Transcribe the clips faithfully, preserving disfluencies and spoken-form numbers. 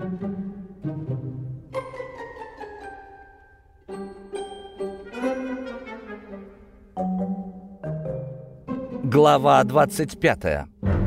Глава двадцать пятая.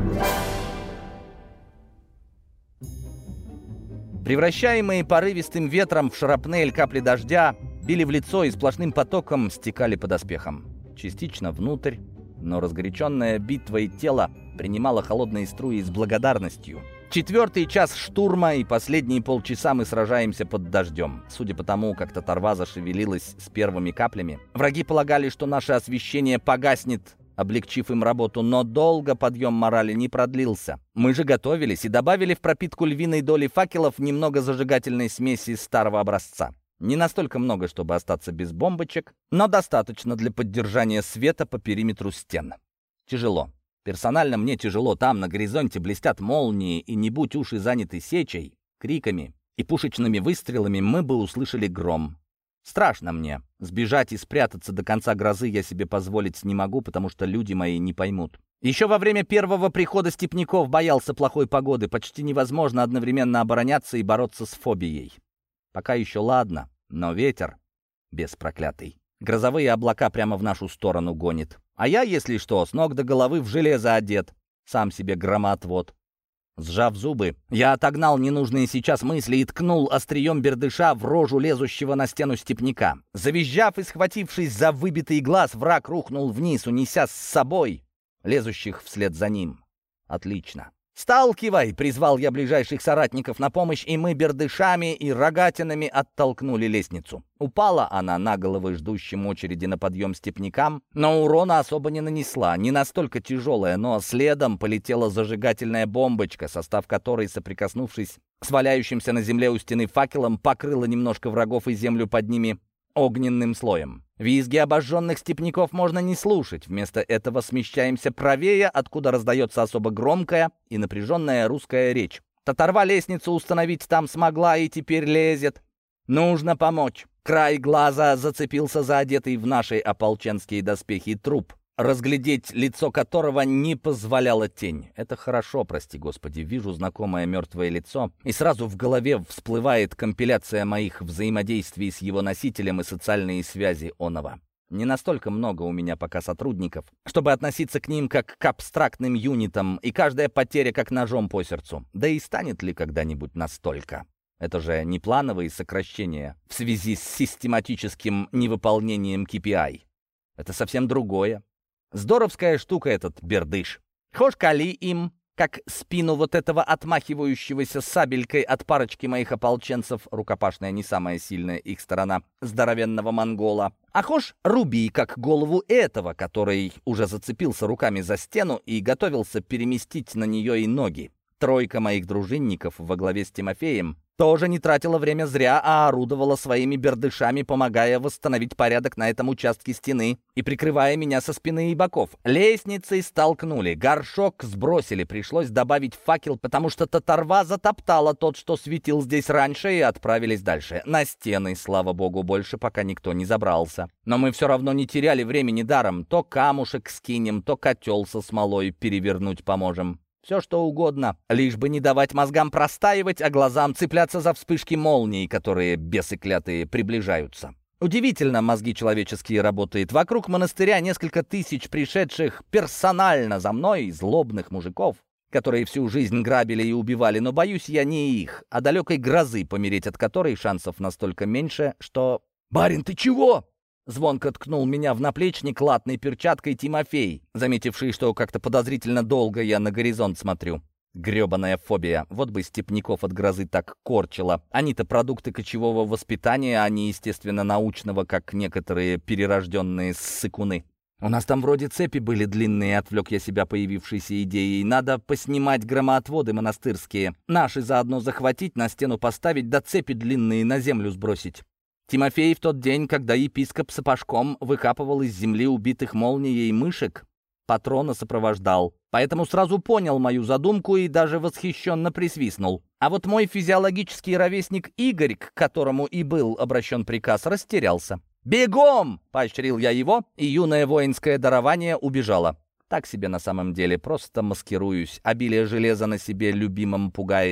Превращаемые порывистым ветром в шрапнель капли дождя били в лицо и сплошным потоком стекали по доспехам. Частично внутрь, но разгоряченное битвой тело принимало холодные струи с благодарностью. Четвертый час штурма, и последние полчаса мы сражаемся под дождем. Судя по тому, как татарва зашевелилась с первыми каплями, враги полагали, что наше освещение погаснет, облегчив им работу, но долго подъем морали не продлился. Мы же готовились и добавили в пропитку львиной доли факелов немного зажигательной смеси старого образца. Не настолько много, чтобы остаться без бомбочек, но достаточно для поддержания света по периметру стен. Тяжело. Персонально мне тяжело. Там на горизонте блестят молнии, и не будь уши заняты сечей, криками и пушечными выстрелами, мы бы услышали гром. Страшно мне. Сбежать и спрятаться до конца грозы я себе позволить не могу, потому что люди мои не поймут. Еще во время первого прихода степняков боялся плохой погоды. Почти невозможно одновременно обороняться и бороться с фобией. Пока еще ладно, но ветер беспроклятый. Грозовые облака прямо в нашу сторону гонит. А я, если что, с ног до головы в железо одет. Сам себе громоотвод. Сжав зубы, я отогнал ненужные сейчас мысли и ткнул острием бердыша в рожу лезущего на стену степняка. Завизжав и схватившись за выбитый глаз, враг рухнул вниз, унеся с собой лезущих вслед за ним. Отлично. «Сталкивай!» — призвал я ближайших соратников на помощь, и мы бердышами и рогатинами оттолкнули лестницу. Упала она на головы ждущим очереди на подъем степнякам, но урона особо не нанесла, не настолько тяжелая, но следом полетела зажигательная бомбочка, состав которой, соприкоснувшись с валяющимся на земле у стены факелом, покрыла немножко врагов и землю под ними огненным слоем. Визги обожженных степняков можно не слушать. Вместо этого смещаемся правее, откуда раздается особо громкая и напряженная русская речь. Татарва лестницу установить там смогла и теперь лезет. Нужно помочь. Край глаза зацепился за одетый в наши ополченские доспехи труп, разглядеть лицо которого не позволяла тень. Это хорошо, прости господи, вижу знакомое мертвое лицо, и сразу в голове всплывает компиляция моих взаимодействий с его носителем и социальные связи оного. Не настолько много у меня пока сотрудников, чтобы относиться к ним как к абстрактным юнитам, и каждая потеря как ножом по сердцу. Да и станет ли когда-нибудь настолько? Это же не плановые сокращения в связи с систематическим невыполнением кей пи ай. Это совсем другое. Здоровская штука этот бердыш. Хошь кали им, как спину вот этого отмахивающегося сабелькой от парочки моих ополченцев, рукопашная не самая сильная их сторона, здоровенного монгола. А хошь руби, как голову этого, который уже зацепился руками за стену и готовился переместить на нее и ноги. Тройка моих дружинников во главе с Тимофеем тоже не тратила время зря, а орудовала своими бердышами, помогая восстановить порядок на этом участке стены и прикрывая меня со спины и боков. Лестницей столкнули, горшок сбросили, пришлось добавить факел, потому что татарва затоптала тот, что светил здесь раньше, и отправились дальше. На стены, слава богу, больше пока никто не забрался. Но мы все равно не теряли времени даром. То камушек скинем, то котел со смолой перевернуть поможем. Все что угодно, лишь бы не давать мозгам простаивать, а глазам цепляться за вспышки молний, которые, бесы клятые, приближаются. Удивительно мозги человеческие работают. Вокруг монастыря несколько тысяч пришедших персонально за мной злобных мужиков, которые всю жизнь грабили и убивали, но боюсь я не их, а далекой грозы, помереть от которой шансов настолько меньше, что... «Барин, ты чего?» Звонко ткнул меня в наплечник латной перчаткой Тимофей, заметивший, что как-то подозрительно долго я на горизонт смотрю. Гребаная фобия. Вот бы степняков от грозы так корчило. Они-то продукты кочевого воспитания, а не, естественно, научного, как некоторые перерожденные ссыкуны. «У нас там вроде цепи были длинные», — отвлек я себя появившейся идеей. «Надо поснимать громоотводы монастырские. Наши заодно захватить, на стену поставить, да цепи длинные на землю сбросить». Тимофей в тот день, когда епископ сапожком выкапывал из земли убитых молнией мышек, патрона сопровождал. Поэтому сразу понял мою задумку и даже восхищенно присвистнул. А вот мой физиологический ровесник Игорь, к которому и был обращен приказ, растерялся. «Бегом!» — поощрил я его, и юное воинское дарование убежало. Так себе на самом деле, просто маскируюсь. Обилие железа на себе любимым пугает.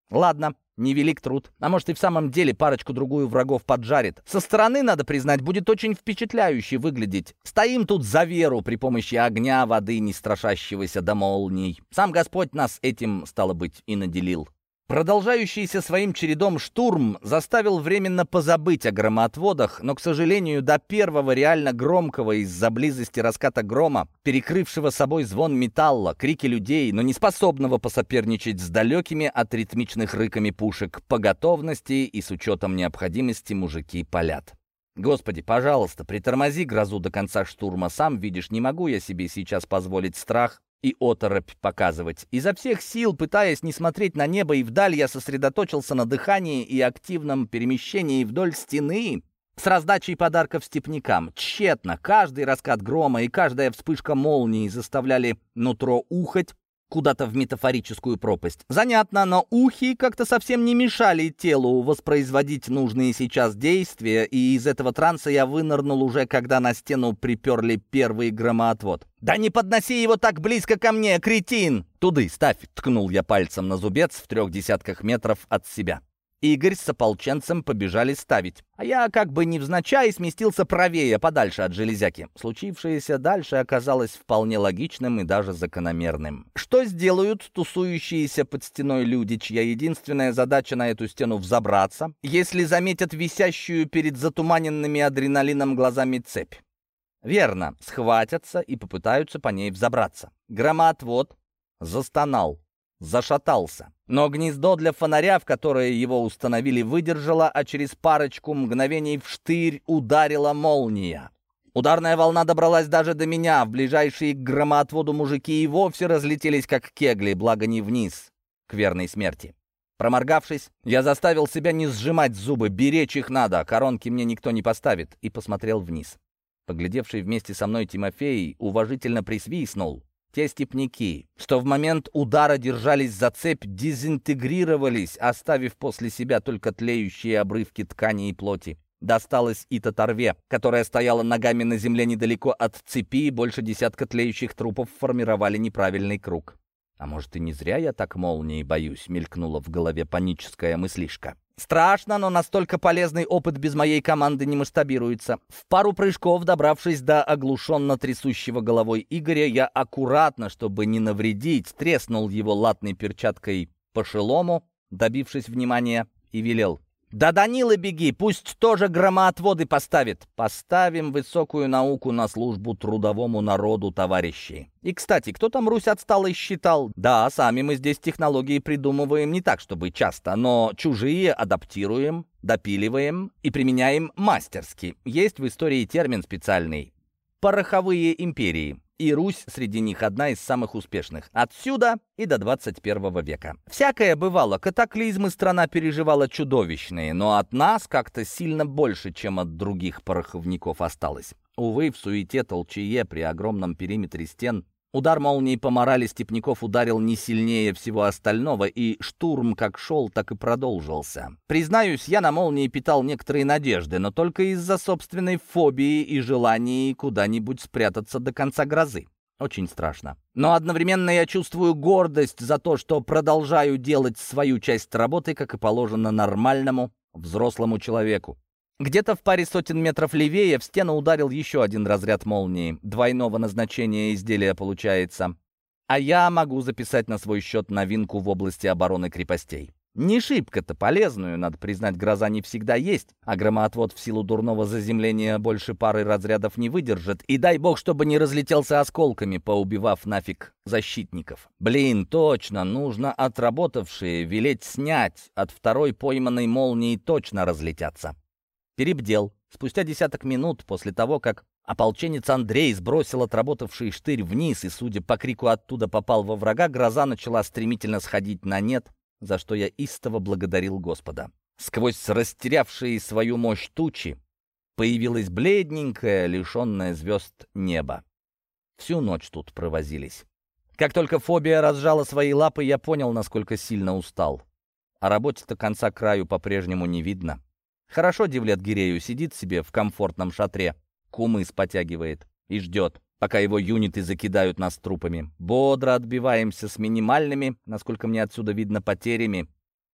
Ладно, невелик труд. А может и в самом деле парочку-другую врагов поджарит. Со стороны, надо признать, будет очень впечатляюще выглядеть. Стоим тут за веру при помощи огня, воды, не страшащегося до молний. Сам Господь нас этим, стало быть, и наделил. Продолжающийся своим чередом штурм заставил временно позабыть о громоотводах, но, к сожалению, до первого реально громкого из-за близости раската грома, перекрывшего собой звон металла, крики людей, но не способного посоперничать с далекими от ритмичных рыками пушек, по готовности и с учетом необходимости мужики палят. Господи, пожалуйста, притормози грозу до конца штурма. Сам видишь, не могу я себе сейчас позволить страх и оторопь показывать. Изо всех сил, пытаясь не смотреть на небо и вдаль, я сосредоточился на дыхании и активном перемещении вдоль стены с раздачей подарков степнякам. Тщетно. Каждый раскат грома и каждая вспышка молнии заставляли нутро ухать куда-то в метафорическую пропасть. Занятно, но ухи как-то совсем не мешали телу воспроизводить нужные сейчас действия, и из этого транса я вынырнул уже, когда на стену приперли первый громоотвод. «Да не подноси его так близко ко мне, кретин!» «Туды ставь!» — ткнул я пальцем на зубец в трех десятках метров от себя. Игорь с ополченцем побежали ставить, а я как бы невзначай сместился правее, подальше от железяки. Случившееся дальше оказалось вполне логичным и даже закономерным. Что сделают тусующиеся под стеной люди, чья единственная задача на эту стену взобраться, если заметят висящую перед затуманенными адреналином глазами цепь? Верно, схватятся и попытаются по ней взобраться. Громоотвод застонал, зашатался. Но гнездо для фонаря, в которое его установили, выдержало, а через парочку мгновений вштырь ударила молния. Ударная волна добралась даже до меня. В ближайшие к громоотводу мужики и вовсе разлетелись, как кегли, благо не вниз, к верной смерти. Проморгавшись, я заставил себя не сжимать зубы, беречь их надо, коронки мне никто не поставит, и посмотрел вниз. Поглядевший вместе со мной Тимофей уважительно присвистнул. Те степняки, что в момент удара держались за цепь, дезинтегрировались, оставив после себя только тлеющие обрывки ткани и плоти. Досталось и татарве, которая стояла ногами на земле недалеко от цепи, и больше десятка тлеющих трупов формировали неправильный круг. «А может, и не зря я так молнии боюсь», — мелькнула в голове паническая мыслишка. Страшно, но настолько полезный опыт без моей команды не масштабируется. В пару прыжков, добравшись до оглушенно трясущего головой Игоря, я аккуратно, чтобы не навредить, треснул его латной перчаткой по шелому, добившись внимания, и велел: «Да Данила беги, пусть тоже громоотводы поставит. Поставим высокую науку на службу трудовому народу, товарищи». И, кстати, кто там Русь отсталый считал? Да, сами мы здесь технологии придумываем не так, чтобы часто, но чужие адаптируем, допиливаем и применяем мастерски. Есть в истории термин специальный — пороховые империи. И Русь среди них одна из самых успешных. Отсюда и до двадцать первого века. Всякое бывало, катаклизмы страна переживала чудовищные, но от нас как-то сильно больше, чем от других пороховников осталось. Увы, в суете толчее при огромном периметре стен удар молнии по морали степняков ударил не сильнее всего остального, и штурм как шел, так и продолжился. Признаюсь, я на молнии питал некоторые надежды, но только из-за собственной фобии и желания куда-нибудь спрятаться до конца грозы. Очень страшно. Но одновременно я чувствую гордость за то, что продолжаю делать свою часть работы, как и положено нормальному взрослому человеку. Где-то в паре сотен метров левее в стену ударил еще один разряд молнии. Двойного назначения изделия получается. А я могу записать на свой счет новинку в области обороны крепостей. Не шибко-то полезную, надо признать, гроза не всегда есть, а громоотвод в силу дурного заземления больше пары разрядов не выдержит. И дай бог, чтобы не разлетелся осколками, поубивав нафиг защитников. Блин, точно, нужно отработавшие велеть снять. От второй пойманной молнии точно разлетятся. Перебдел. Спустя десяток минут после того, как ополченец Андрей сбросил отработавший штырь вниз и, судя по крику, оттуда попал во врага, гроза начала стремительно сходить на нет, за что я истово благодарил Господа. Сквозь растерявшие свою мощь тучи появилось бледненькое, лишенное звезд небо. Всю ночь тут провозились. Как только фобия разжала свои лапы, я понял, насколько сильно устал. А работе-то конца краю по-прежнему не видно. Хорошо Девлет Гирею сидит себе в комфортном шатре, кумыс потягивает и ждет, пока его юниты закидают нас трупами. Бодро отбиваемся с минимальными, насколько мне отсюда видно, потерями.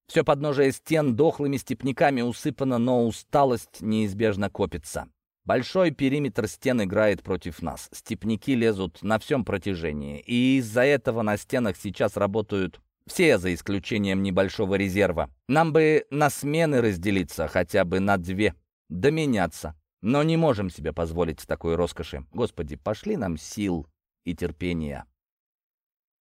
Все подножие стен дохлыми степняками усыпано, но усталость неизбежно копится. Большой периметр стен играет против нас. Степняки лезут на всем протяжении, и из-за этого на стенах сейчас работают все, за исключением небольшого резерва. Нам бы на смены разделиться, хотя бы на две, доменяться. Но не можем себе позволить такой роскоши. Господи, пошли нам сил и терпения.